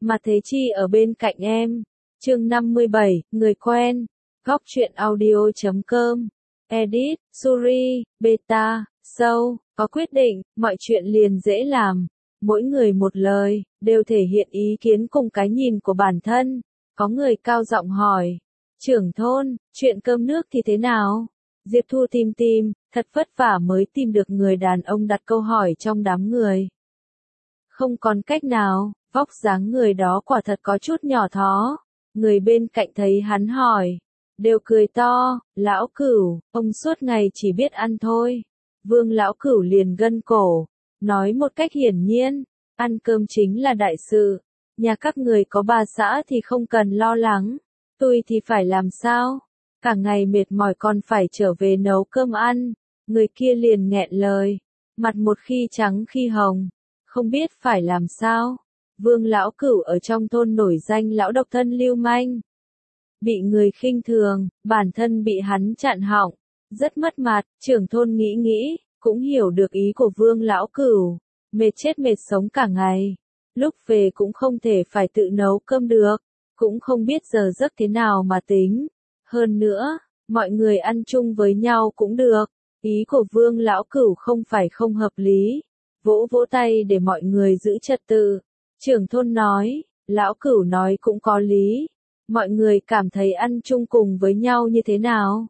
mà Thế Chi ở bên cạnh em. Chương 57, người quen. Góc truyện audio.com. Edit, Suri, Beta, Show. Có quyết định, mọi chuyện liền dễ làm. Mỗi người một lời, đều thể hiện ý kiến cùng cái nhìn của bản thân. Có người cao giọng hỏi. Trưởng thôn, chuyện cơm nước thì thế nào? Diệp Thu tìm, thật vất vả mới tìm được người đàn ông đặt câu hỏi trong đám người. Không còn cách nào, vóc dáng người đó quả thật có chút nhỏ thó. Người bên cạnh thấy hắn hỏi, đều cười to, lão Cửu, ông suốt ngày chỉ biết ăn thôi. Vương lão Cửu liền gân cổ, nói một cách hiển nhiên, ăn cơm chính là đại sự. Nhà các người có bà xã thì không cần lo lắng, tôi thì phải làm sao? Cả ngày mệt mỏi còn phải trở về nấu cơm ăn. Người kia liền nghẹn lời, mặt một khi trắng khi hồng, không biết phải làm sao. Vương lão Cửu ở trong thôn nổi danh lão độc thân lưu manh. Bị người khinh thường, bản thân bị hắn chặn họng, rất mất mặt. Trưởng thôn nghĩ, cũng hiểu được ý của Vương lão Cửu. Mệt chết mệt sống cả ngày, lúc về cũng không thể phải tự nấu cơm được, cũng không biết giờ giấc thế nào mà tính. Hơn nữa, mọi người ăn chung với nhau cũng được. Ý của Vương lão Cửu không phải không hợp lý. Vỗ tay để mọi người giữ trật tự. Trưởng thôn nói, lão Cửu nói cũng có lý. Mọi người cảm thấy ăn chung cùng với nhau như thế nào?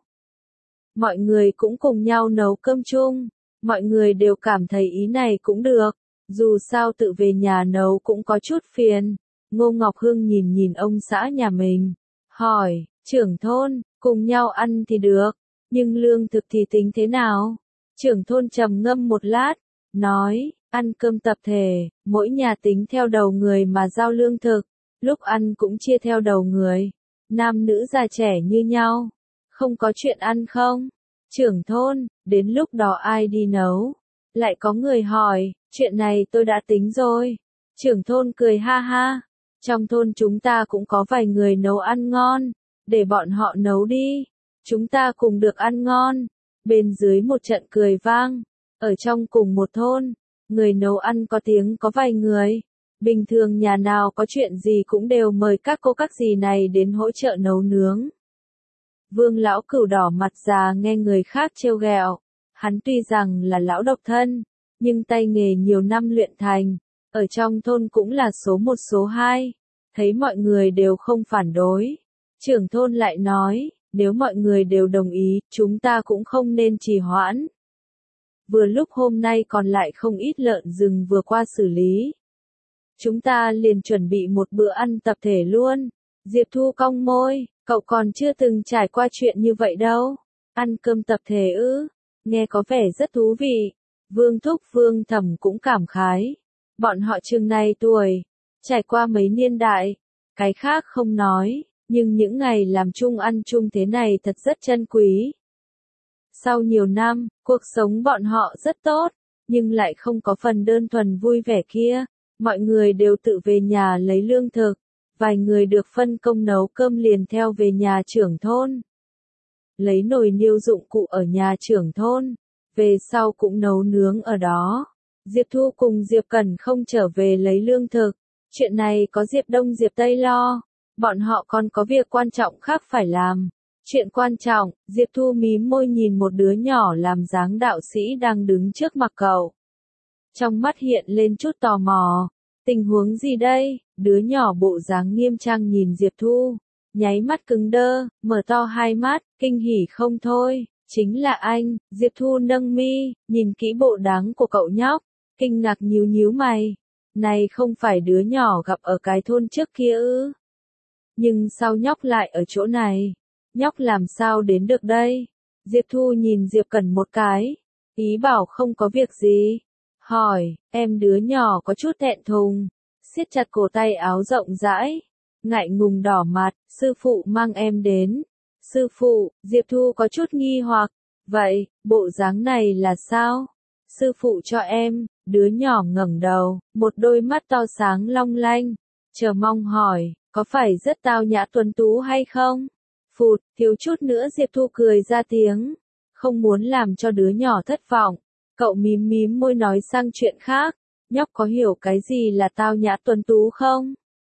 Mọi người cũng cùng nhau nấu cơm chung. Mọi người đều cảm thấy ý này cũng được. Dù sao tự về nhà nấu cũng có chút phiền. Ngô Ngọc Hương nhìn ông xã nhà mình. Hỏi, trưởng thôn, cùng nhau ăn thì được. Nhưng lương thực thì tính thế nào? Trưởng thôn trầm ngâm một lát. Nói, ăn cơm tập thể, mỗi nhà tính theo đầu người mà giao lương thực. Lúc ăn cũng chia theo đầu người. Nam nữ già trẻ như nhau. Không có chuyện ăn không? Trưởng thôn, đến lúc đó ai đi nấu? Lại có người hỏi, chuyện này tôi đã tính rồi. Trưởng thôn cười ha ha. Trong thôn chúng ta cũng có vài người nấu ăn ngon. Để bọn họ nấu đi. Chúng ta cùng được ăn ngon. Bên dưới một trận cười vang. Ở trong cùng một thôn, người nấu ăn có tiếng có vài người. Bình thường nhà nào có chuyện gì cũng đều mời các cô các dì này đến hỗ trợ nấu nướng. Vương lão Cửu đỏ mặt già nghe người khác trêu ghẹo. Hắn tuy rằng là lão độc thân, nhưng tay nghề nhiều năm luyện thành, ở trong thôn cũng là số 1 số 2. Thấy mọi người đều không phản đối. Trưởng thôn lại nói, nếu mọi người đều đồng ý, chúng ta cũng không nên trì hoãn. Vừa lúc hôm nay còn lại không ít lợn rừng vừa qua xử lý. Chúng ta liền chuẩn bị một bữa ăn tập thể luôn. Diệp Thu cong môi, cậu còn chưa từng trải qua chuyện như vậy đâu. Ăn cơm tập thể ư? Nghe có vẻ rất thú vị. Vương Thúc Vương Thẩm cũng cảm khái. Bọn họ chừng này tuổi, trải qua mấy niên đại. Cái khác không nói, nhưng những ngày làm chung ăn chung thế này thật rất trân quý. Sau nhiều năm, cuộc sống bọn họ rất tốt, nhưng lại không có phần đơn thuần vui vẻ kia. Mọi người đều tự về nhà lấy lương thực. Vài người được phân công nấu cơm liền theo về nhà trưởng thôn. Lấy nồi niêu dụng cụ ở nhà trưởng thôn. Về sau cũng nấu nướng ở đó. Diệp Thu cùng Diệp Cẩn không trở về lấy lương thực. Chuyện này có Diệp Đông Diệp Tây lo. Bọn họ còn có việc quan trọng khác phải làm. Chuyện quan trọng, Diệp Thu mím môi nhìn một đứa nhỏ làm dáng đạo sĩ đang đứng trước mặt cậu. Trong mắt hiện lên chút tò mò. Tình huống gì đây? Đứa nhỏ bộ dáng nghiêm trang nhìn Diệp Thu. Nháy mắt cứng đơ, mở to hai mắt, kinh hỉ không thôi. Chính là anh. Diệp Thu nâng mi, nhìn kỹ bộ dáng của cậu nhóc. Kinh ngạc nhíu mày. Này không phải đứa nhỏ gặp ở cái thôn trước kia ư? Nhưng sao nhóc lại ở chỗ này? Nhóc làm sao đến được đây? Diệp Thu nhìn Diệp Cẩn một cái. Ý bảo không có việc gì. Hỏi, em đứa nhỏ có chút thẹn thùng. Siết chặt cổ tay áo rộng rãi. Ngại ngùng đỏ mặt, sư phụ mang em đến. Sư phụ, Diệp Thu có chút nghi hoặc. Vậy, bộ dáng này là sao? Sư phụ cho em. Đứa nhỏ ngẩng đầu, một đôi mắt to sáng long lanh. Chờ mong hỏi, có phải rất tao nhã tuấn tú hay không? Phụt, thiếu chút nữa Diệp Thu cười ra tiếng. Không muốn làm cho đứa nhỏ thất vọng. Cậu mím môi nói sang chuyện khác. Nhóc có hiểu cái gì là tao nhã tuấn tú không?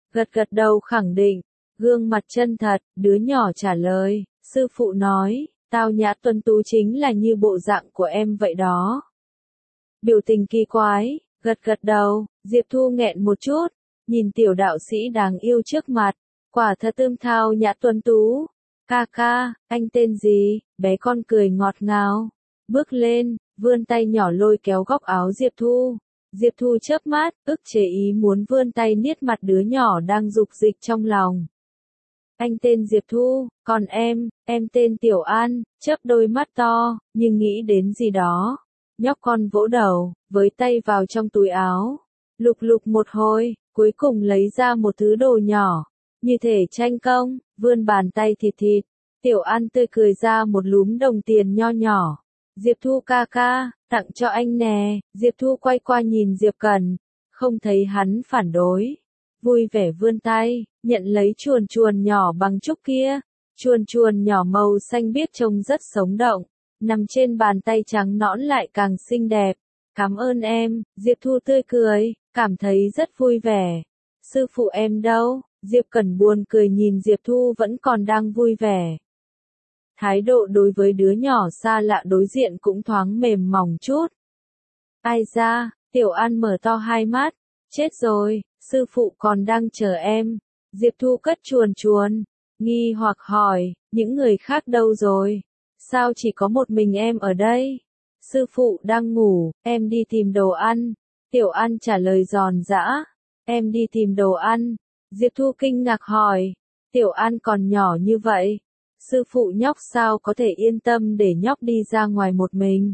Gật gật đầu khẳng định, gương mặt chân thật, đứa nhỏ trả lời, sư phụ nói, tao nhã tuấn tú chính là như bộ dạng của em vậy đó. Biểu tình kỳ quái, gật gật đầu, Diệp Thu nghẹn một chút, nhìn tiểu đạo sĩ đáng yêu trước mặt, quả thật thao nhã tuấn tú. Ca ca, anh tên gì? Bé con cười ngọt ngào, bước lên, vươn tay nhỏ lôi kéo góc áo Diệp Thu. Diệp Thu chớp mắt, ức chế ý muốn vươn tay niết mặt đứa nhỏ đang dục dịch trong lòng. Anh tên Diệp Thu, còn em tên Tiểu An, chớp đôi mắt to, nhưng nghĩ đến gì đó. Nhóc con vỗ đầu, với tay vào trong túi áo, lục lục một hồi, cuối cùng lấy ra một thứ đồ nhỏ, như thể tranh công, vươn bàn tay thịt thịt. Tiểu An tươi cười ra một lúm đồng tiền nho nhỏ. Diệp Thu ca ca, tặng cho anh nè. Diệp Thu quay qua nhìn Diệp Cần, không thấy hắn phản đối. Vui vẻ vươn tay, nhận lấy chuồn chuồn nhỏ bằng trúc kia. Chuồn chuồn nhỏ màu xanh biếc trông rất sống động, nằm trên bàn tay trắng nõn lại càng xinh đẹp. Cảm ơn em, Diệp Thu tươi cười, cảm thấy rất vui vẻ. Sư phụ em đâu? Diệp Cẩn buồn cười nhìn Diệp Thu vẫn còn đang vui vẻ. Thái độ đối với đứa nhỏ xa lạ đối diện cũng thoáng mềm mỏng chút. Ai ra, Tiểu An mở to hai mắt, chết rồi, sư phụ còn đang chờ em. Diệp Thu cất chuồn chuồn, nghi hoặc hỏi, những người khác đâu rồi? Sao chỉ có một mình em ở đây? Sư phụ đang ngủ, em đi tìm đồ ăn. Tiểu An trả lời giòn giã, em đi tìm đồ ăn. Diệp Thu kinh ngạc hỏi, Tiểu An còn nhỏ như vậy, sư phụ nhóc sao có thể yên tâm để nhóc đi ra ngoài một mình?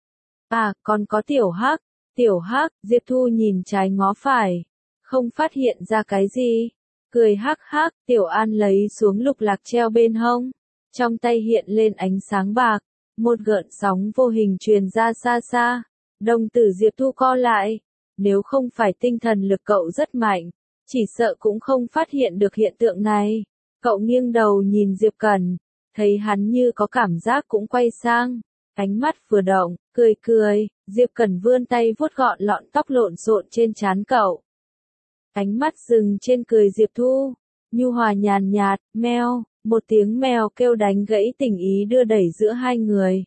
À, còn có Tiểu Hắc. Tiểu Hắc, Diệp Thu nhìn trái ngó phải, không phát hiện ra cái gì, cười hắc hắc. Tiểu An lấy xuống lục lạc treo bên hông, trong tay hiện lên ánh sáng bạc, một gợn sóng vô hình truyền ra xa xa. Đồng tử Diệp Thu co lại, nếu không phải tinh thần lực cậu rất mạnh, chỉ sợ cũng không phát hiện được hiện tượng này. Cậu nghiêng đầu nhìn Diệp Cẩn, thấy hắn như có cảm giác cũng quay sang, ánh mắt vừa động, cười cười. Diệp Cẩn vươn tay vuốt gọn lọn tóc lộn xộn trên trán cậu. Ánh mắt dừng trên cười Diệp Thu, nhu hòa nhàn nhạt, meo, một tiếng mèo kêu đánh gãy tình ý đưa đẩy giữa hai người.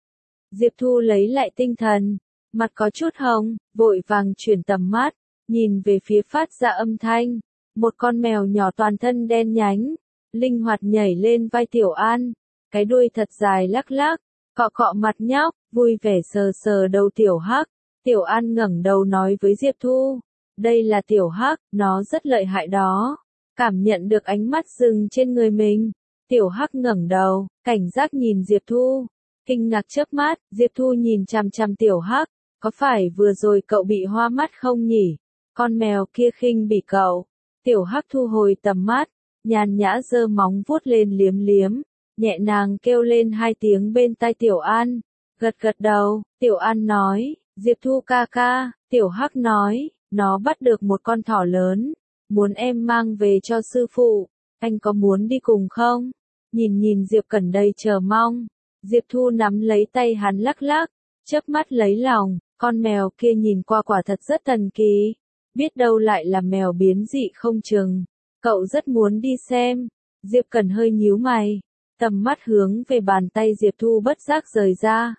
Diệp Thu lấy lại tinh thần, mặt có chút hồng, vội vàng chuyển tầm mắt, nhìn về phía phát ra âm thanh. Một con mèo nhỏ toàn thân đen nhánh, linh hoạt nhảy lên vai Tiểu An, cái đuôi thật dài lắc lắc, cọ cọ mặt nhóc, vui vẻ sờ sờ đầu Tiểu Hắc. Tiểu An ngẩng đầu nói với Diệp Thu, đây là Tiểu Hắc, nó rất lợi hại đó. Cảm nhận được ánh mắt dừng trên người mình, Tiểu Hắc ngẩng đầu, cảnh giác nhìn Diệp Thu, kinh ngạc chớp mắt. Diệp Thu nhìn chằm chằm Tiểu Hắc, có phải vừa rồi cậu bị hoa mắt không nhỉ? Con mèo kia khinh bỉ cậu. Tiểu Hắc thu hồi tầm mắt, nhàn nhã giơ móng vuốt lên liếm liếm, nhẹ nhàng kêu lên hai tiếng bên tai Tiểu An. Gật gật đầu, Tiểu An nói, Diệp Thu ca ca. Tiểu Hắc nói, nó bắt được một con thỏ lớn, muốn em mang về cho sư phụ, anh có muốn đi cùng không? Nhìn Diệp Cẩn đầy chờ mong, Diệp Thu nắm lấy tay hắn lắc lắc, chớp mắt lấy lòng, con mèo kia nhìn qua quả thật rất thần kỳ, biết đâu lại là mèo biến dị không chừng, cậu rất muốn đi xem. Diệp Cẩn hơi nhíu mày, tầm mắt hướng về bàn tay Diệp Thu bất giác rời ra.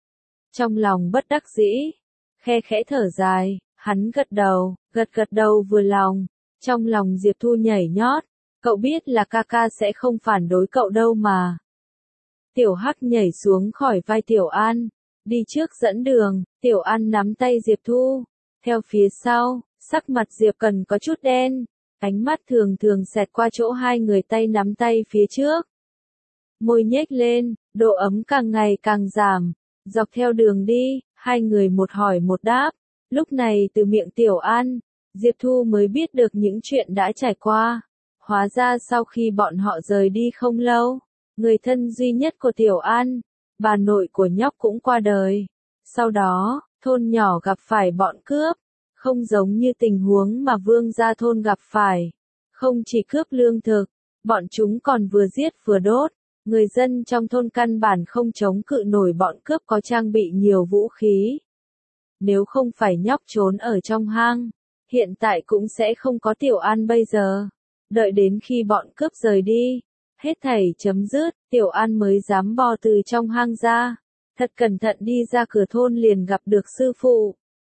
Trong lòng bất đắc dĩ, khe khẽ thở dài, hắn gật đầu vừa lòng, trong lòng Diệp Thu nhảy nhót, cậu biết là ca ca sẽ không phản đối cậu đâu mà. Tiểu Hắc nhảy xuống khỏi vai Tiểu An, đi trước dẫn đường. Tiểu An nắm tay Diệp Thu, theo phía sau, sắc mặt Diệp Cần có chút đen, ánh mắt thường thường xẹt qua chỗ hai người tay nắm tay phía trước. Môi nhếch lên, độ ấm càng ngày càng giảm, dọc theo đường đi, hai người một hỏi một đáp. Lúc này từ miệng Tiểu An, Diệp Thu mới biết được những chuyện đã trải qua. Hóa ra sau khi bọn họ rời đi không lâu, người thân duy nhất của Tiểu An, bà nội của nhóc cũng qua đời. Sau đó, thôn nhỏ gặp phải bọn cướp, không giống như tình huống mà Vương gia thôn gặp phải. Không chỉ cướp lương thực, bọn chúng còn vừa giết vừa đốt. Người dân trong thôn căn bản không chống cự nổi bọn cướp có trang bị nhiều vũ khí. Nếu không phải nhóc trốn ở trong hang, hiện tại cũng sẽ không có Tiểu An bây giờ. Đợi đến khi bọn cướp rời đi, hết thảy chấm dứt, Tiểu An mới dám bò từ trong hang ra, thật cẩn thận đi ra cửa thôn liền gặp được sư phụ.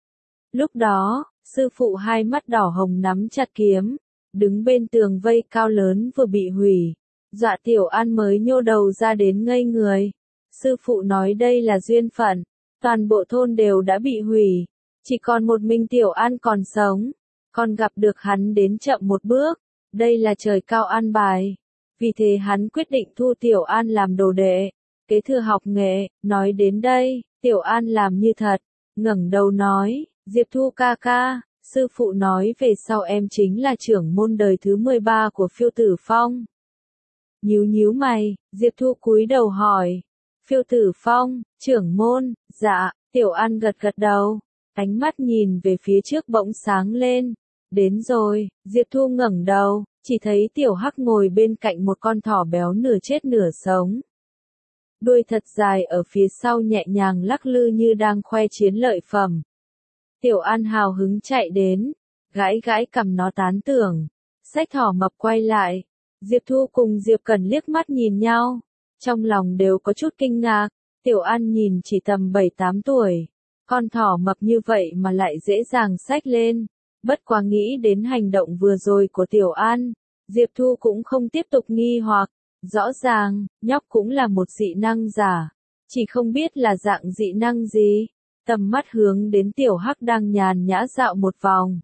Lúc đó, sư phụ hai mắt đỏ hồng nắm chặt kiếm, đứng bên tường vây cao lớn vừa bị hủy, dọa Tiểu An mới nhô đầu ra đến ngây người. Sư phụ nói đây là duyên phận, toàn bộ thôn đều đã bị hủy, chỉ còn một mình Tiểu An còn sống, còn gặp được hắn đến chậm một bước, đây là trời cao an bài. Vì thế hắn quyết định thu Tiểu An làm đồ đệ, kế thừa học nghệ. Nói đến đây, Tiểu An làm như thật, ngẩng đầu nói, Diệp Thu ca ca, sư phụ nói về sau em chính là trưởng môn đời thứ 13 của Phiêu Tử Phong. Nhíu nhíu mày, Diệp Thu cúi đầu hỏi, Phiêu Tử Phong, trưởng môn, dạ, Tiểu An gật gật đầu, ánh mắt nhìn về phía trước bỗng sáng lên. Đến rồi, Diệp Thu ngẩng đầu, chỉ thấy Tiểu Hắc ngồi bên cạnh một con thỏ béo nửa chết nửa sống. Đuôi thật dài ở phía sau nhẹ nhàng lắc lư như đang khoe chiến lợi phẩm. Tiểu An hào hứng chạy đến, gãi gãi cằm nó tán tưởng, xách thỏ mập quay lại. Diệp Thu cùng Diệp Cẩn liếc mắt nhìn nhau, trong lòng đều có chút kinh ngạc. Tiểu An nhìn chỉ tầm 7-8 tuổi, con thỏ mập như vậy mà lại dễ dàng xách lên. Bất quá nghĩ đến hành động vừa rồi của Tiểu An, Diệp Thu cũng không tiếp tục nghi hoặc, rõ ràng, nhóc cũng là một dị năng giả, chỉ không biết là dạng dị năng gì. Tầm mắt hướng đến Tiểu Hắc đang nhàn nhã dạo một vòng.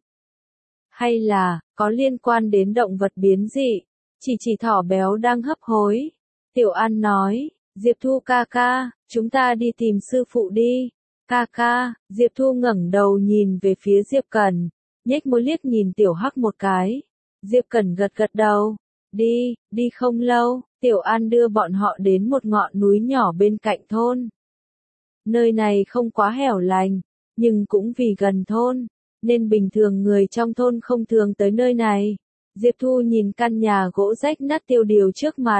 Hay là, có liên quan đến động vật biến dị, chỉ thỏ béo đang hấp hối. Tiểu An nói, Diệp Thu ca ca, chúng ta đi tìm sư phụ đi. Ca ca, Diệp Thu ngẩng đầu nhìn về phía Diệp Cẩn, nhếch môi liếc nhìn Tiểu Hắc một cái. Diệp Cẩn gật gật đầu. Đi không lâu, Tiểu An đưa bọn họ đến một ngọn núi nhỏ bên cạnh thôn. Nơi này không quá hẻo lánh, nhưng cũng vì gần thôn, nên bình thường người trong thôn không thường tới nơi này. Diệp Thu nhìn căn nhà gỗ rách nát tiêu điều trước mặt.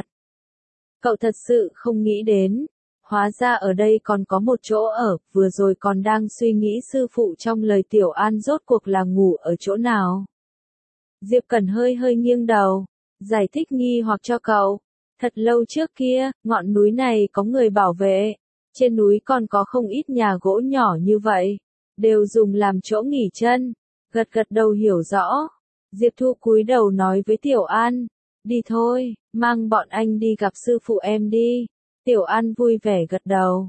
Cậu thật sự không nghĩ đến, hóa ra ở đây còn có một chỗ ở, vừa rồi còn đang suy nghĩ sư phụ trong lời Tiểu An rốt cuộc là ngủ ở chỗ nào. Diệp Cẩn hơi nghiêng đầu, giải thích nghi hoặc cho cậu. Thật lâu trước kia, ngọn núi này có người bảo vệ, trên núi còn có không ít nhà gỗ nhỏ như vậy, đều dùng làm chỗ nghỉ chân. Gật gật đầu hiểu rõ. Diệp Thu cúi đầu nói với Tiểu An, đi thôi, mang bọn anh đi gặp sư phụ em đi. Tiểu An vui vẻ gật đầu,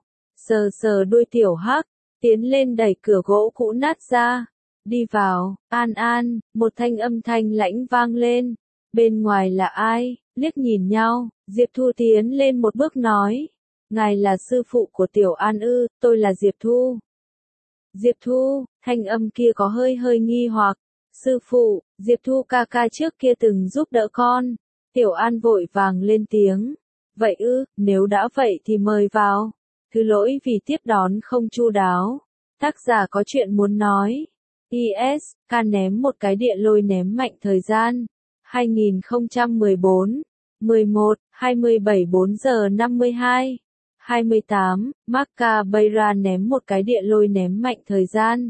sờ đuôi Tiểu Hắc, tiến lên đẩy cửa gỗ cũ nát ra. Đi vào, An, một thanh âm thanh lãnh vang lên. Bên ngoài là ai? Liếc nhìn nhau, Diệp Thu tiến lên một bước nói, ngài là sư phụ của Tiểu An ư? Tôi là Diệp Thu. Diệp Thu, thanh âm kia có hơi nghi hoặc. Sư phụ, Diệp Thu ca ca trước kia từng giúp đỡ con. Tiểu An vội vàng lên tiếng. Vậy ư, nếu đã vậy thì mời vào. Thứ lỗi vì tiếp đón không chu đáo. Tác giả có chuyện muốn nói. IS, ném một cái địa lôi ném mạnh thời gian. 2014, 11, 27 4 giờ 52. 28, Maccabeira ném một cái địa lôi ném mạnh thời gian.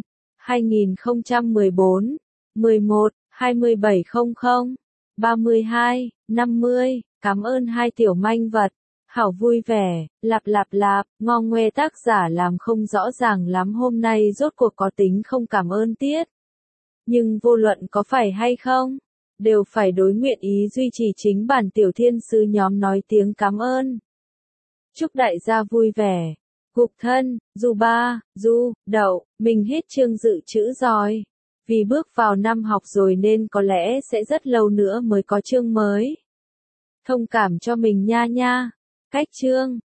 2014, 11, 2700, 32, 50, cảm ơn hai tiểu manh vật. Hảo vui vẻ, lạp, ngo ngoe tác giả làm không rõ ràng lắm hôm nay rốt cuộc có tính không cảm ơn tiết. Nhưng vô luận có phải hay không, đều phải đối nguyện ý duy trì chính bản tiểu thiên sứ nhóm nói tiếng cảm ơn. Chúc đại gia vui vẻ. Gục thân, đậu, mình hết chương dự trữ rồi. Vì bước vào năm học rồi nên có lẽ sẽ rất lâu nữa mới có chương mới. Thông cảm cho mình nha. Cách chương